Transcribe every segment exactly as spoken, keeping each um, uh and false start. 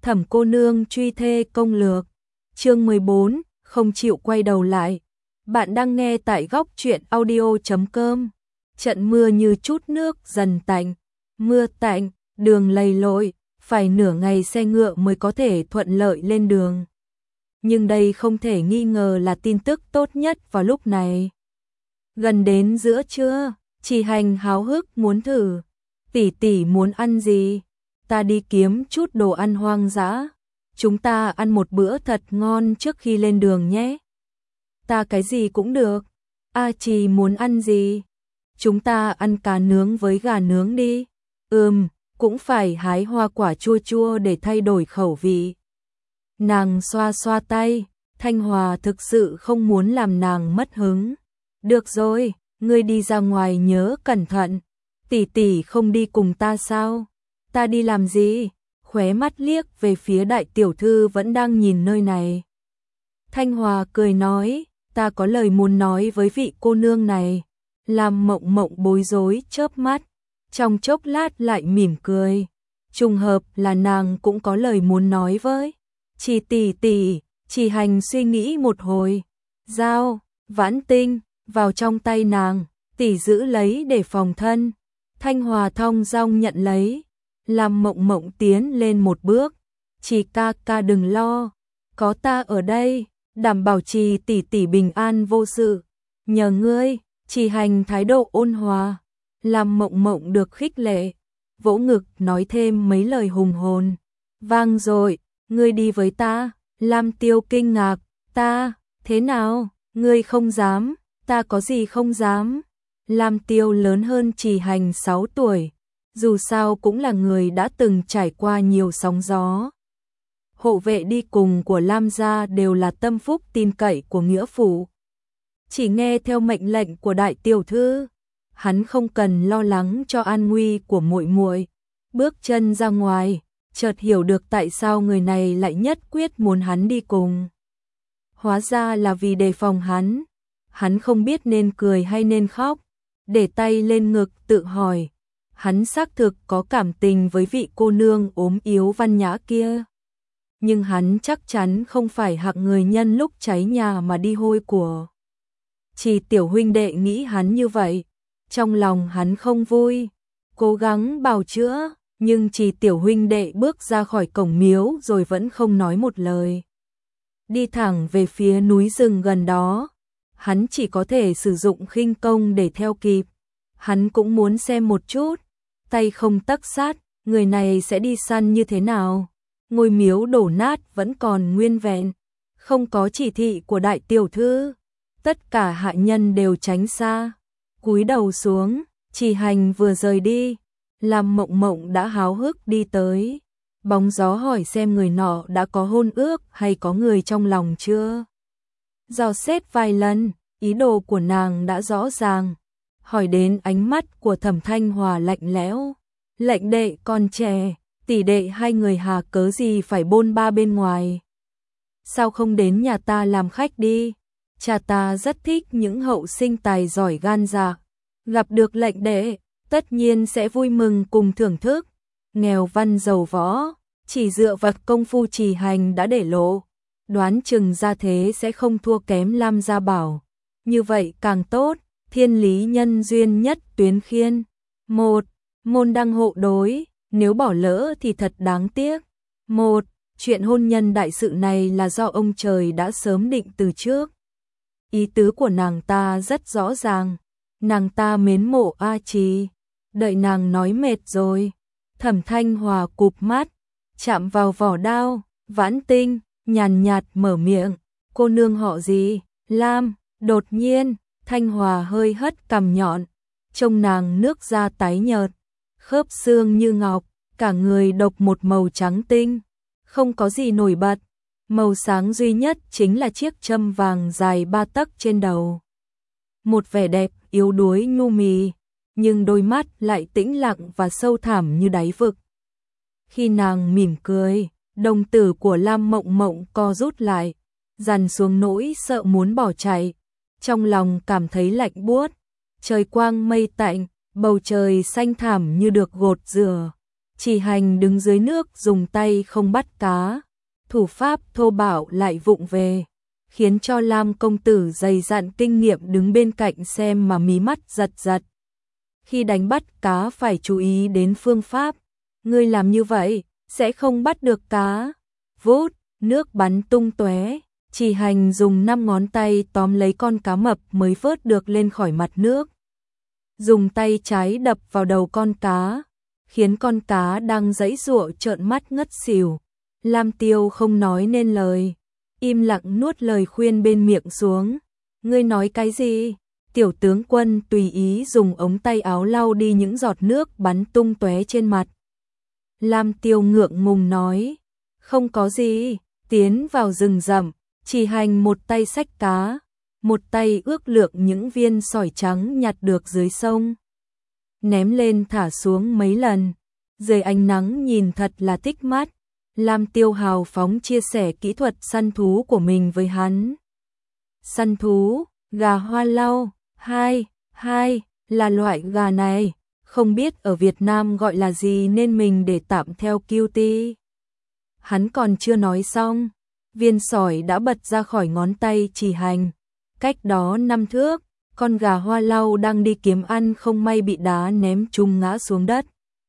Thẩm cô nương truy thê công lược. Chương mười bốn, không chịu quay đầu lại. Bạn đang nghe tại góc truyện audio chấm com. Trận mưa như chút nước dần tạnh. Mưa tạnh, đường lầy lội, phải nửa ngày xe ngựa mới có thể thuận lợi lên đường. Nhưng đây không thể nghi ngờ là tin tức tốt nhất vào lúc này. Gần đến giữa trưa, Trì Hành háo hức muốn thử. Tỷ tỷ muốn ăn gì? Ta đi kiếm chút đồ ăn hoang dã. Chúng ta ăn một bữa thật ngon trước khi lên đường nhé. Ta cái gì cũng được. A Trì muốn ăn gì? Chúng ta ăn cá nướng với gà nướng đi. Ừm, cũng phải hái hoa quả chua chua để thay đổi khẩu vị. Nàng xoa xoa tay, Thanh Hòa thực sự không muốn làm nàng mất hứng. Được rồi, ngươi đi ra ngoài nhớ cẩn thận. Tỷ tỷ không đi cùng ta sao? Ta đi làm gì? Khóe mắt liếc về phía đại tiểu thư vẫn đang nhìn nơi này. Thanh Hòa cười nói, ta có lời muốn nói với vị cô nương này. Làm Mộng Mộng bối rối chớp mắt, trong chốc lát lại mỉm cười. Trùng hợp là nàng cũng có lời muốn nói với. Trì tỷ tỷ, Trì Hành suy nghĩ một hồi. Dao, vãn tinh, vào trong tay nàng, tỷ giữ lấy để phòng thân. Thanh Hòa thong dong nhận lấy, làm Mộng Mộng tiến lên một bước. Trì ca ca đừng lo, có ta ở đây, đảm bảo Trì tỷ tỷ bình an vô sự. Nhờ ngươi. Trì Hành thái độ ôn hòa, làm Mộng Mộng được khích lệ, vỗ ngực nói thêm mấy lời hùng hồn. Vang rồi, ngươi đi với ta. Lam Tiêu kinh ngạc, ta, thế nào, ngươi không dám, ta có gì không dám. Lam Tiêu lớn hơn Trì Hành sáu tuổi, dù sao cũng là người đã từng trải qua nhiều sóng gió. Hộ vệ đi cùng của Lam gia đều là tâm phúc tin cậy của nghĩa phụ. Chỉ nghe theo mệnh lệnh của đại tiểu thư, hắn không cần lo lắng cho an nguy của muội muội. Bước chân ra ngoài, chợt hiểu được tại sao người này lại nhất quyết muốn hắn đi cùng. Hóa ra là vì đề phòng hắn. Hắn không biết nên cười hay nên khóc, để tay lên ngực tự hỏi. Hắn xác thực có cảm tình với vị cô nương ốm yếu văn nhã kia. Nhưng hắn chắc chắn không phải hạng người nhân lúc cháy nhà mà đi hôi của. Chỉ tiểu huynh đệ nghĩ hắn như vậy, trong lòng hắn không vui, cố gắng bào chữa, nhưng chỉ tiểu huynh đệ bước ra khỏi cổng miếu rồi vẫn không nói một lời. Đi thẳng về phía núi rừng gần đó, hắn chỉ có thể sử dụng khinh công để theo kịp. Hắn cũng muốn xem một chút, tay không tấc sát, người này sẽ đi săn như thế nào. Ngôi miếu đổ nát vẫn còn nguyên vẹn, không có chỉ thị của đại tiểu thư. Tất cả hạ nhân đều tránh xa, cúi đầu xuống. Trì Hành vừa rời đi, làm Mộng Mộng đã háo hức đi tới. Bóng gió hỏi xem người nọ đã có hôn ước hay có người trong lòng chưa. Dò xét vài lần, ý đồ của nàng đã rõ ràng. Hỏi đến ánh mắt của Thẩm Thanh Hòa lạnh lẽo. Lệnh đệ còn trẻ, tỷ đệ hai người hà cớ gì phải bôn ba bên ngoài. Sao không đến nhà ta làm khách đi? Cha ta rất thích những hậu sinh tài giỏi gan dạ. Gặp được lệnh đệ, tất nhiên sẽ vui mừng cùng thưởng thức. Nghèo văn giàu võ, chỉ dựa vào công phu Trì Hành đã để lộ. Đoán chừng ra thế sẽ không thua kém Lam Gia Bảo. Như vậy càng tốt, thiên lý nhân duyên nhất tuyến khiên. Một, môn đăng hộ đối, nếu bỏ lỡ thì thật đáng tiếc. Một, chuyện hôn nhân đại sự này là do ông trời đã sớm định từ trước. Ý tứ của nàng ta rất rõ ràng, nàng ta mến mộ A Trì. Đợi nàng nói mệt rồi, Thẩm Thanh Hòa cụp mắt, chạm vào vỏ đao, vãn tinh, nhàn nhạt mở miệng, cô nương họ gì? Lam. Đột nhiên, Thanh Hòa hơi hất cằm nhọn, trông nàng nước da tái nhợt, khớp xương như ngọc, cả người độc một màu trắng tinh, không có gì nổi bật. Màu sáng duy nhất chính là chiếc châm vàng dài ba tấc trên đầu. Một vẻ đẹp yếu đuối nhu mì, nhưng đôi mắt lại tĩnh lặng và sâu thẳm như đáy vực. Khi nàng mỉm cười, đồng tử của Lam Mộng Mộng co rút lại, dằn xuống nỗi sợ muốn bỏ chạy. Trong lòng cảm thấy lạnh buốt, trời quang mây tạnh, bầu trời xanh thẳm như được gột rửa. Chỉ Hành đứng dưới nước dùng tay không bắt cá, thủ pháp thô bạo lại vụng về, khiến cho Lam công tử dày dặn kinh nghiệm đứng bên cạnh xem mà mí mắt giật giật. Khi đánh bắt cá phải chú ý đến phương pháp, ngươi làm như vậy sẽ không bắt được cá. Vút, nước bắn tung tóe, Chỉ Hành dùng năm ngón tay tóm lấy con cá mập mới vớt được lên khỏi mặt nước. Dùng tay trái đập vào đầu con cá, khiến con cá đang giãy giụa trợn mắt ngất xỉu. Lam Tiêu không nói nên lời, im lặng nuốt lời khuyên bên miệng xuống. Ngươi nói cái gì? Tiểu tướng quân tùy ý dùng ống tay áo lau đi những giọt nước bắn tung tóe trên mặt. Lam Tiêu ngượng ngùng nói, không có gì. Tiến vào rừng rậm, Chỉ Hành một tay xách cá, một tay ước lượng những viên sỏi trắng nhặt được dưới sông. Ném lên thả xuống mấy lần, dưới ánh nắng nhìn thật là thích mắt. Lam Tiêu hào phóng chia sẻ kỹ thuật săn thú của mình với hắn. Săn thú, gà hoa lau, hai, hai, là loại gà này, không biết ở Việt Nam gọi là gì nên mình để tạm theo cutie. Hắn còn chưa nói xong, viên sỏi đã bật ra khỏi ngón tay Chỉ Hành. Cách đó năm thước, con gà hoa lau đang đi kiếm ăn không may bị đá ném trúng ngã xuống đất.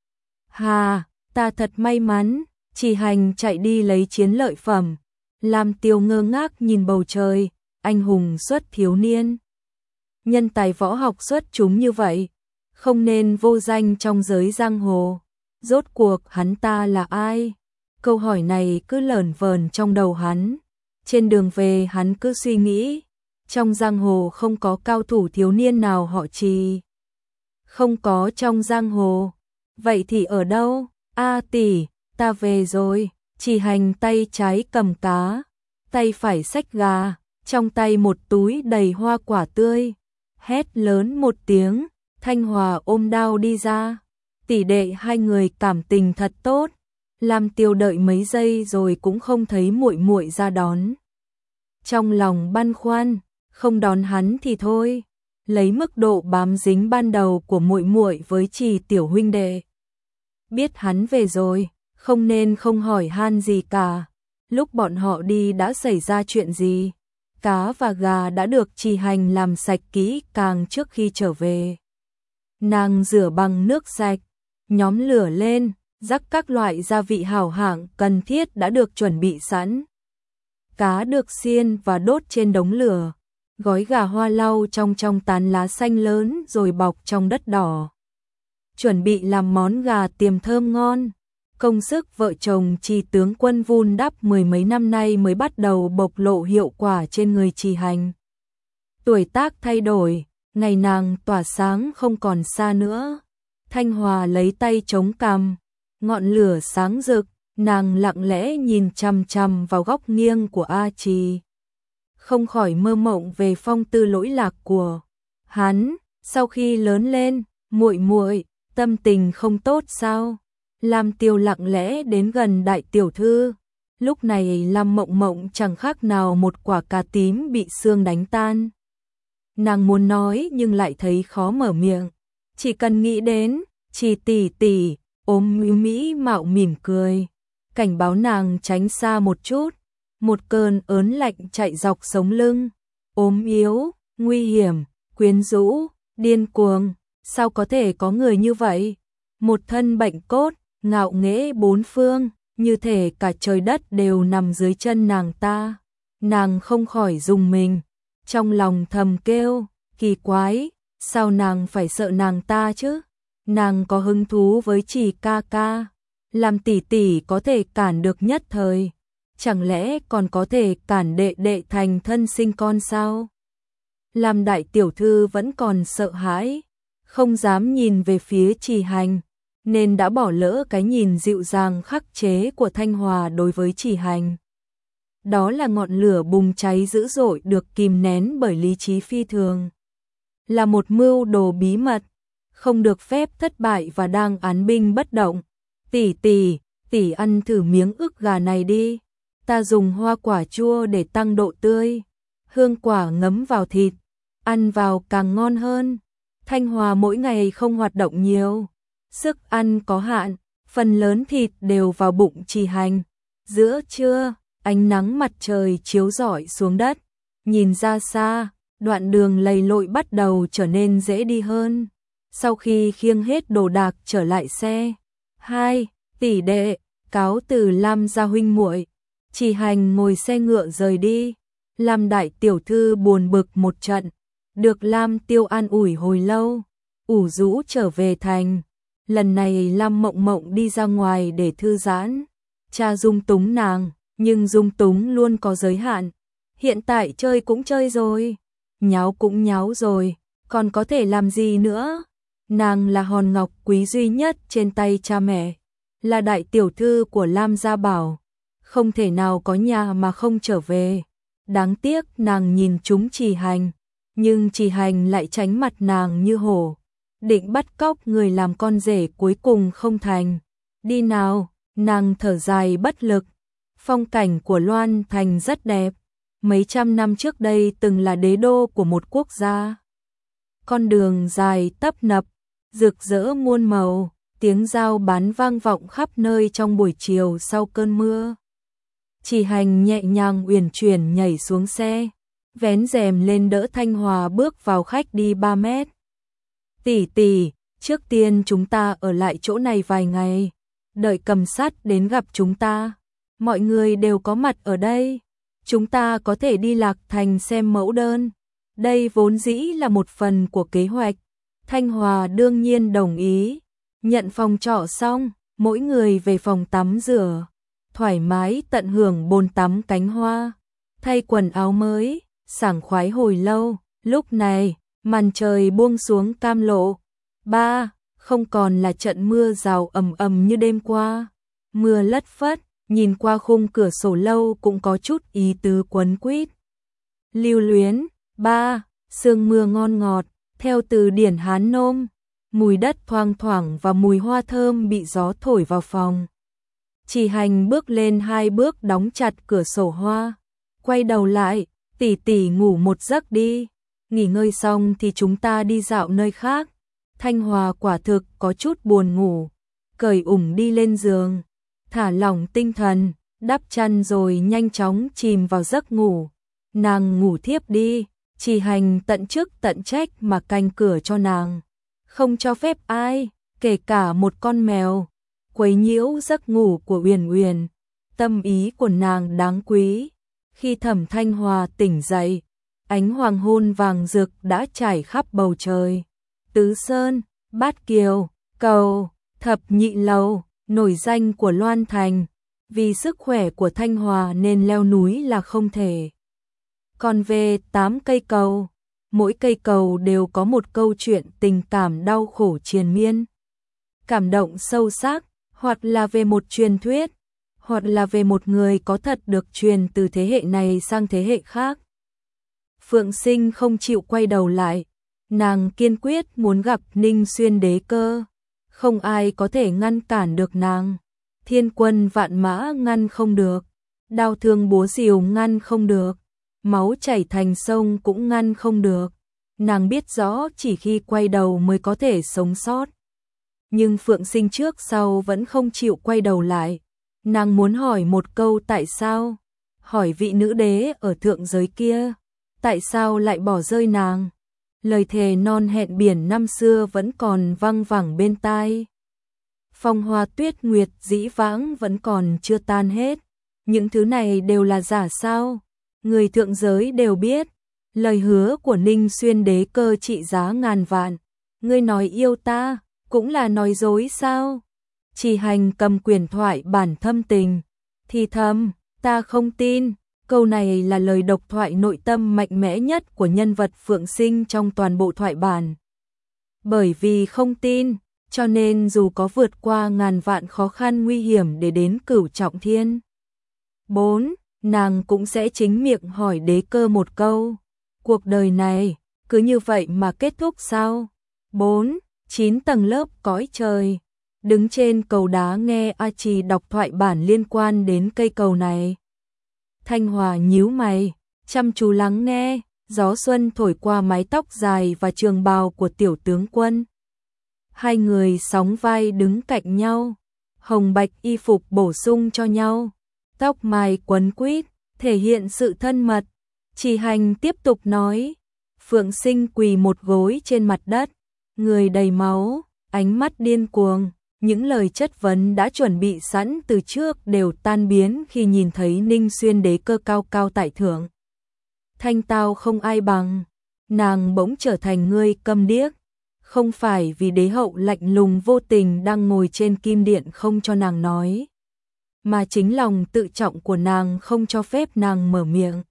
Hà, ta thật may mắn. Chỉ Hành chạy đi lấy chiến lợi phẩm. Lam Tiêu ngơ ngác nhìn bầu trời, anh hùng xuất thiếu niên. Nhân tài võ học xuất chúng như vậy, không nên vô danh trong giới giang hồ. Rốt cuộc hắn ta là ai? Câu hỏi này cứ lởn vởn trong đầu hắn. Trên đường về hắn cứ suy nghĩ, trong giang hồ không có cao thủ thiếu niên nào họ Trì. Không có trong giang hồ. Vậy thì ở đâu? A tỷ, ta về rồi. Chỉ Hành tay trái cầm cá, tay phải xách gà, trong tay một túi đầy hoa quả tươi. Hét lớn một tiếng, Thanh Hòa ôm đao đi ra. Tỷ đệ hai người cảm tình thật tốt. Lam Tiêu đợi mấy giây rồi cũng không thấy muội muội ra đón. Trong lòng băn khoăn, không đón hắn thì thôi, lấy mức độ bám dính ban đầu của muội muội với Trì tiểu huynh đệ. Biết hắn về rồi, không nên không hỏi han gì cả. Lúc bọn họ đi đã xảy ra chuyện gì? Cá và gà đã được Chỉ Hành làm sạch kỹ càng trước khi trở về. Nàng rửa bằng nước sạch, nhóm lửa lên, rắc các loại gia vị hảo hạng cần thiết đã được chuẩn bị sẵn. Cá được xiên và đốt trên đống lửa, gói gà hoa lau trong trong tán lá xanh lớn rồi bọc trong đất đỏ. Chuẩn bị làm món gà tiềm thơm ngon. Công sức vợ chồng Trì tướng quân vun đắp mười mấy năm nay mới bắt đầu bộc lộ hiệu quả trên người Chỉ Hành. Tuổi tác thay đổi, ngày nàng tỏa sáng không còn xa nữa. Thanh Hòa lấy tay chống cằm, ngọn lửa sáng rực, nàng lặng lẽ nhìn chằm chằm vào góc nghiêng của A Trì. Không khỏi mơ mộng về phong tư lỗi lạc của hắn. Sau khi lớn lên, muội muội tâm tình không tốt sao? Lam Tiêu lặng lẽ đến gần đại tiểu thư. Lúc này Lam Mộng Mộng chẳng khác nào một quả cà tím bị sương đánh tan. Nàng muốn nói nhưng lại thấy khó mở miệng. Chỉ cần nghĩ đến Trì tỷ tỷ, ôm mỹ mạo mỉm cười, cảnh báo nàng tránh xa một chút. Một cơn ớn lạnh chạy dọc sống lưng. Ốm yếu, nguy hiểm, quyến rũ, điên cuồng, sao có thể có người như vậy? Một thân bệnh cốt, ngạo nghễ bốn phương, như thể cả trời đất đều nằm dưới chân nàng ta. Nàng không khỏi rùng mình, trong lòng thầm kêu, kỳ quái, sao nàng phải sợ nàng ta chứ? Nàng có hứng thú với Trì ca ca, làm tỷ tỷ có thể cản được nhất thời, chẳng lẽ còn có thể cản đệ đệ thành thân sinh con sao? Làm đại tiểu thư vẫn còn sợ hãi, không dám nhìn về phía Trì Hành, nên đã bỏ lỡ cái nhìn dịu dàng khắc chế của Thanh Hòa đối với Chỉ Hành. Đó là ngọn lửa bùng cháy dữ dội được kìm nén bởi lý trí phi thường. Là một mưu đồ bí mật, không được phép thất bại và đang án binh bất động. Tỷ tỷ, tỷ ăn thử miếng ức gà này đi. Ta dùng hoa quả chua để tăng độ tươi. Hương quả ngấm vào thịt, ăn vào càng ngon hơn. Thanh Hòa mỗi ngày không hoạt động nhiều, sức ăn có hạn, phần lớn thịt đều vào bụng Trì Hành. Giữa trưa, ánh nắng mặt trời chiếu rọi xuống đất, nhìn ra xa, đoạn đường lầy lội bắt đầu trở nên dễ đi hơn. Sau khi khiêng hết đồ đạc trở lại xe, hai tỷ đệ cáo từ Lam gia huynh muội, Trì Hành ngồi xe ngựa rời đi. Lam đại tiểu thư buồn bực một trận, được Lam Tiêu an ủi hồi lâu, ủ rũ trở về thành. Lần này Lam Mộng Mộng đi ra ngoài để thư giãn, cha dung túng nàng, nhưng dung túng luôn có giới hạn. Hiện tại chơi cũng chơi rồi, nháo cũng nháo rồi, còn có thể làm gì nữa? Nàng là hòn ngọc quý duy nhất trên tay cha mẹ, là đại tiểu thư của Lam gia bảo, không thể nào có nhà mà không trở về. Đáng tiếc nàng nhìn chúng Trì Hành, nhưng Trì Hành lại tránh mặt nàng như hổ, định bắt cóc người làm con rể cuối cùng không thành. Đi nào, nàng thở dài bất lực. Phong cảnh của Loan Thành rất đẹp, mấy trăm năm trước đây từng là đế đô của một quốc gia. Con đường dài tấp nập, rực rỡ muôn màu, tiếng dao bán vang vọng khắp nơi trong buổi chiều sau cơn mưa. Trì Hành nhẹ nhàng uyển chuyển nhảy xuống xe, vén rèm lên đỡ Thanh Hòa bước vào khách đi ba mét. Tỷ tỷ, trước tiên chúng ta ở lại chỗ này vài ngày, đợi Cầm Sát đến gặp chúng ta. Mọi người đều có mặt ở đây, chúng ta có thể đi Lạc Thành xem mẫu đơn. Đây vốn dĩ là một phần của kế hoạch. Thanh Hòa đương nhiên đồng ý. Nhận phòng trọ xong, mỗi người về phòng tắm rửa, thoải mái tận hưởng bồn tắm cánh hoa, thay quần áo mới, sảng khoái hồi lâu. Lúc này, màn trời buông xuống cam lộ. Ba, không còn là trận mưa rào ầm ầm như đêm qua. Mưa lất phất, nhìn qua khung cửa sổ lâu cũng có chút ý tứ quấn quýt. Lưu luyến. Ba, sương mưa ngon ngọt, theo từ điển Hán Nôm, mùi đất thoang thoảng và mùi hoa thơm bị gió thổi vào phòng. Trì Hành bước lên hai bước đóng chặt cửa sổ hoa, quay đầu lại, tỷ tỷ ngủ một giấc đi, nghỉ ngơi xong thì chúng ta đi dạo nơi khác. Thanh Hòa quả thực có chút buồn ngủ, cởi ủng đi lên giường, thả lỏng tinh thần, đắp chăn rồi nhanh chóng chìm vào giấc ngủ. Nàng ngủ thiếp đi, Trì Hành tận chức tận trách mà canh cửa cho nàng, không cho phép ai, kể cả một con mèo, quấy nhiễu giấc ngủ của Uyển Uyển. Tâm ý của nàng đáng quý. Khi Thẩm Thanh Hòa tỉnh dậy, ánh hoàng hôn vàng rực đã trải khắp bầu trời. Tứ Sơn, Bát Kiều, Cầu, Thập Nhị Lầu, nổi danh của Loan Thành, vì sức khỏe của Thanh Hòa nên leo núi là không thể. Còn về tám cây cầu, mỗi cây cầu đều có một câu chuyện tình cảm đau khổ triền miên, cảm động sâu sắc, hoặc là về một truyền thuyết, hoặc là về một người có thật được truyền từ thế hệ này sang thế hệ khác. Phượng Sinh không chịu quay đầu lại, nàng kiên quyết muốn gặp Ninh Xuyên đế cơ, không ai có thể ngăn cản được nàng. Thiên quân vạn mã ngăn không được, đao thương búa rìu ngăn không được, máu chảy thành sông cũng ngăn không được. Nàng biết rõ chỉ khi quay đầu mới có thể sống sót. Nhưng Phượng Sinh trước sau vẫn không chịu quay đầu lại. Nàng muốn hỏi một câu tại sao, hỏi vị nữ đế ở thượng giới kia, tại sao lại bỏ rơi nàng. Lời thề non hẹn biển năm xưa vẫn còn văng vẳng bên tai. Phong hoa tuyết nguyệt dĩ vãng vẫn còn chưa tan hết. Những thứ này đều là giả sao? Người thượng giới đều biết. Lời hứa của Ninh Xuyên đế cơ trị giá ngàn vạn. Ngươi nói yêu ta, cũng là nói dối sao? Trì Hành cầm quyền thoại bản thâm tình, thì thầm, ta không tin. Câu này là lời độc thoại nội tâm mạnh mẽ nhất của nhân vật Phượng Sinh trong toàn bộ thoại bản. Bởi vì không tin, cho nên dù có vượt qua ngàn vạn khó khăn nguy hiểm để đến Cửu Trọng Thiên. bốn. Nàng cũng sẽ chính miệng hỏi đế cơ một câu. Cuộc đời này, cứ như vậy mà kết thúc sao? bốn. Chín tầng lớp cõi trời. Đứng trên cầu đá nghe A Trì đọc thoại bản liên quan đến cây cầu này. Thanh Hòa nhíu mày, chăm chú lắng nghe, gió xuân thổi qua mái tóc dài và trường bào của tiểu tướng quân. Hai người sóng vai đứng cạnh nhau, hồng bạch y phục bổ sung cho nhau, tóc mai quấn quýt, thể hiện sự thân mật. Chỉ Hành tiếp tục nói, Phượng Sinh quỳ một gối trên mặt đất, người đầy máu, ánh mắt điên cuồng, những lời chất vấn đã chuẩn bị sẵn từ trước đều tan biến khi nhìn thấy Ninh Xuyên đế cơ cao cao tại thượng. Thanh tao không ai bằng, nàng bỗng trở thành người câm điếc, không phải vì đế hậu lạnh lùng vô tình đang ngồi trên kim điện không cho nàng nói, mà chính lòng tự trọng của nàng không cho phép nàng mở miệng.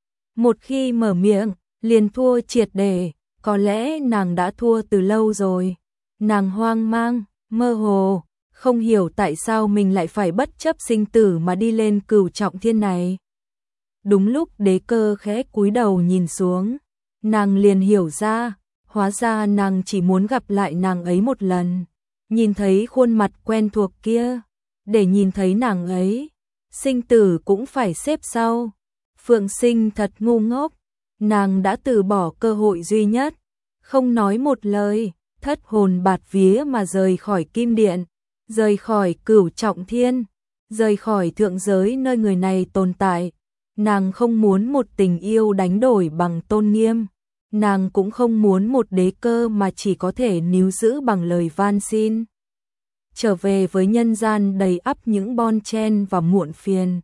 Một khi mở miệng, liền thua triệt để, có lẽ nàng đã thua từ lâu rồi. Nàng hoang mang, mơ hồ, không hiểu tại sao mình lại phải bất chấp sinh tử mà đi lên cửu trọng thiên này. Đúng lúc đế cơ khẽ cúi đầu nhìn xuống, nàng liền hiểu ra, hóa ra nàng chỉ muốn gặp lại nàng ấy một lần, nhìn thấy khuôn mặt quen thuộc kia, để nhìn thấy nàng ấy, sinh tử cũng phải xếp sau. Phượng Sinh thật ngu ngốc, nàng đã từ bỏ cơ hội duy nhất, không nói một lời, thất hồn bạt vía mà rời khỏi kim điện, rời khỏi cửu trọng thiên, rời khỏi thượng giới nơi người này tồn tại. Nàng không muốn một tình yêu đánh đổi bằng tôn nghiêm, nàng cũng không muốn một đế cơ mà chỉ có thể níu giữ bằng lời van xin. Trở về với nhân gian đầy ắp những bon chen và muộn phiền.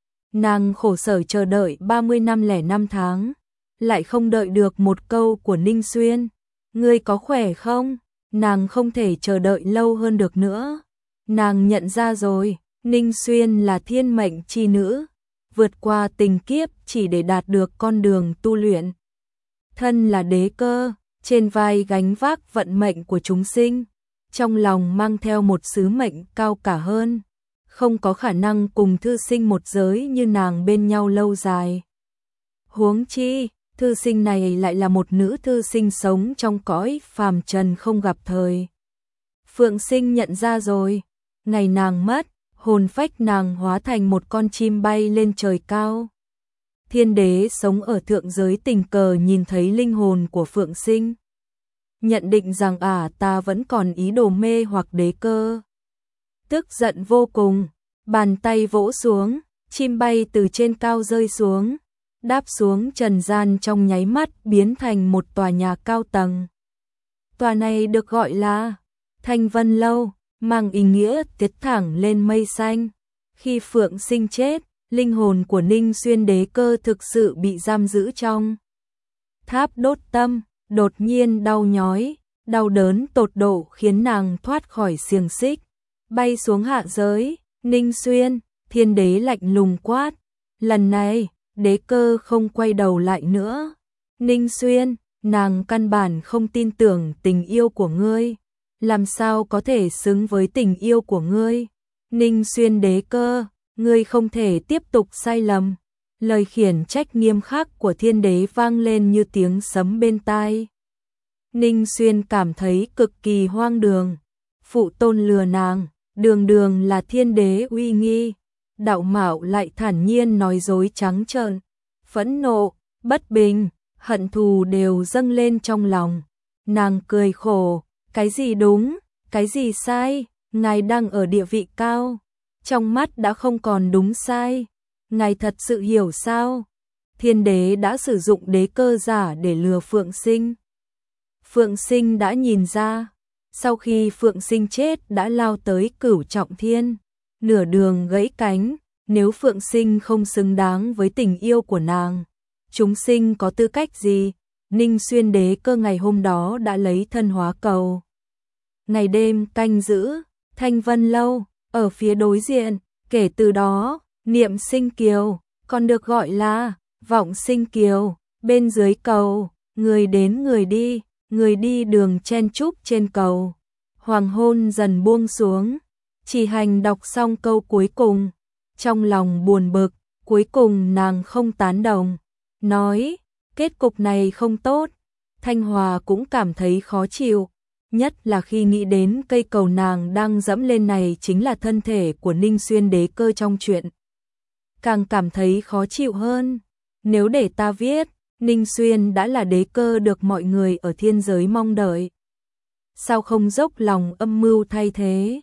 Nàng khổ sở chờ đợi ba mươi năm lẻ năm tháng, lại không đợi được một câu của Ninh Xuyên. Ngươi có khỏe không? Nàng không thể chờ đợi lâu hơn được nữa. Nàng nhận ra rồi, Ninh Xuyên là thiên mệnh chi nữ, vượt qua tình kiếp chỉ để đạt được con đường tu luyện. Thân là đế cơ, trên vai gánh vác vận mệnh của chúng sinh, trong lòng mang theo một sứ mệnh cao cả hơn, không có khả năng cùng thư sinh một giới như nàng bên nhau lâu dài. Huống chi, thư sinh này lại là một nữ thư sinh sống trong cõi phàm trần không gặp thời. Phượng Sinh nhận ra rồi, ngày nàng mất, hồn phách nàng hóa thành một con chim bay lên trời cao. Thiên đế sống ở thượng giới tình cờ nhìn thấy linh hồn của Phượng Sinh, nhận định rằng à ta vẫn còn ý đồ mê hoặc đế cơ. Tức giận vô cùng, bàn tay vỗ xuống, chim bay từ trên cao rơi xuống, đáp xuống trần gian trong nháy mắt biến thành một tòa nhà cao tầng. Tòa này được gọi là Thanh Vân Lâu, mang ý nghĩa tiến thẳng lên mây xanh. Khi Phượng Sinh chết, linh hồn của Ninh Xuyên đế cơ thực sự bị giam giữ trong tháp đốt tâm, đột nhiên đau nhói, đau đớn tột độ khiến nàng thoát khỏi xiềng xích, bay xuống hạ giới. Ninh Xuyên, thiên đế lạnh lùng quát, lần này, đế cơ không quay đầu lại nữa. Ninh Xuyên, nàng căn bản không tin tưởng tình yêu của ngươi, làm sao có thể xứng với tình yêu của ngươi. Ninh Xuyên đế cơ, ngươi không thể tiếp tục sai lầm. Lời khiển trách nghiêm khắc của thiên đế vang lên như tiếng sấm bên tai. Ninh Xuyên cảm thấy cực kỳ hoang đường, phụ tôn lừa nàng, đường đường là thiên đế uy nghi, đạo mạo lại thản nhiên nói dối trắng trợn. Phẫn nộ, bất bình, hận thù đều dâng lên trong lòng. Nàng cười khổ, cái gì đúng, cái gì sai, ngài đang ở địa vị cao, trong mắt đã không còn đúng sai, ngài thật sự hiểu sao? Thiên đế đã sử dụng đế cơ giả để lừa Phượng Sinh. Phượng Sinh đã nhìn ra, sau khi Phượng Sinh chết đã lao tới cửu trọng thiên, nửa đường gãy cánh. Nếu Phượng Sinh không xứng đáng với tình yêu của nàng, chúng sinh có tư cách gì? Ninh Xuyên đế cơ ngày hôm đó đã lấy thân hóa cầu, ngày đêm canh giữ Thanh Vân Lâu ở phía đối diện. Kể từ đó, Niệm Sinh Kiều còn được gọi là Vọng Sinh Kiều. Bên dưới cầu, người đến người đi, người đi đường chen chúc trên cầu. Hoàng hôn dần buông xuống, Chỉ Hành đọc xong câu cuối cùng, trong lòng buồn bực, cuối cùng nàng không tán đồng, nói, kết cục này không tốt. Thanh Hòa cũng cảm thấy khó chịu, nhất là khi nghĩ đến cây cầu nàng đang dẫm lên này chính là thân thể của Ninh Xuyên đế cơ trong chuyện. Càng cảm thấy khó chịu hơn, nếu để ta viết, Ninh Xuyên đã là đế cơ được mọi người ở thiên giới mong đợi. Sao không dốc lòng âm mưu thay thế?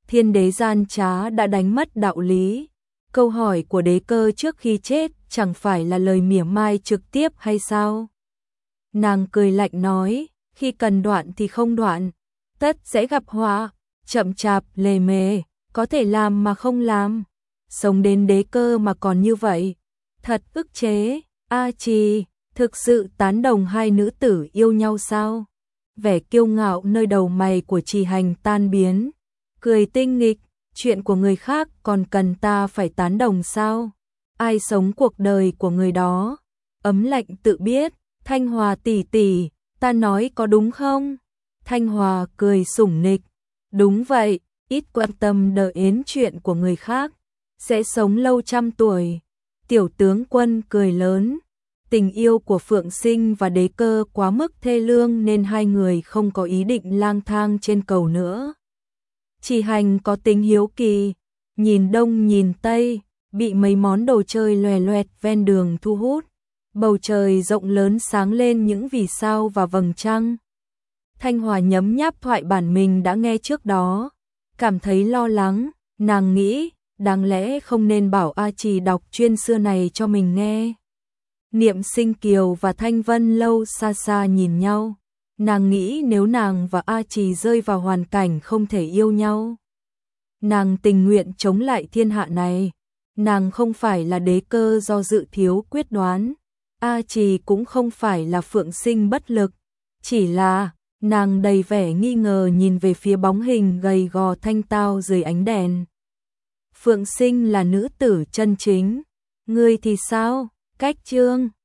Thiên đế gian trá đã đánh mất đạo lý. Câu hỏi của đế cơ trước khi chết chẳng phải là lời mỉa mai trực tiếp hay sao? Nàng cười lạnh nói, khi cần đoạn thì không đoạn, tất sẽ gặp họa, chậm chạp, lề mề, có thể làm mà không làm. Sống đến đế cơ mà còn như vậy, thật ức chế. A Trì, thực sự tán đồng hai nữ tử yêu nhau sao? Vẻ kiêu ngạo nơi đầu mày của Trì Hành tan biến, cười tinh nghịch, chuyện của người khác còn cần ta phải tán đồng sao? Ai sống cuộc đời của người đó, ấm lạnh tự biết. Thanh Hòa tỷ tỷ, ta nói có đúng không? Thanh Hòa cười sủng nịch, đúng vậy, ít quan tâm đợi đến chuyện của người khác, sẽ sống lâu trăm tuổi. Tiểu tướng quân cười lớn, tình yêu của Phượng Sinh và đế cơ quá mức thê lương nên hai người không có ý định lang thang trên cầu nữa. Trì Hành có tính hiếu kỳ, nhìn đông nhìn tây, bị mấy món đồ chơi loè loẹt ven đường thu hút. Bầu trời rộng lớn sáng lên những vì sao và vầng trăng. Thanh Hòa nhấm nháp thoại bản mình đã nghe trước đó, cảm thấy lo lắng, nàng nghĩ, đáng lẽ không nên bảo A Trì đọc chuyên xưa này cho mình nghe. Niệm Sinh Kiều và Thanh Vân Lâu xa xa nhìn nhau, nàng nghĩ nếu nàng và A Trì rơi vào hoàn cảnh không thể yêu nhau, nàng tình nguyện chống lại thiên hạ này. Nàng không phải là đế cơ do dự thiếu quyết đoán, A Trì cũng không phải là Phượng Sinh bất lực, chỉ là nàng đầy vẻ nghi ngờ nhìn về phía bóng hình gầy gò thanh tao dưới ánh đèn. Phượng Sinh là nữ tử chân chính, ngươi thì sao? Cách Trương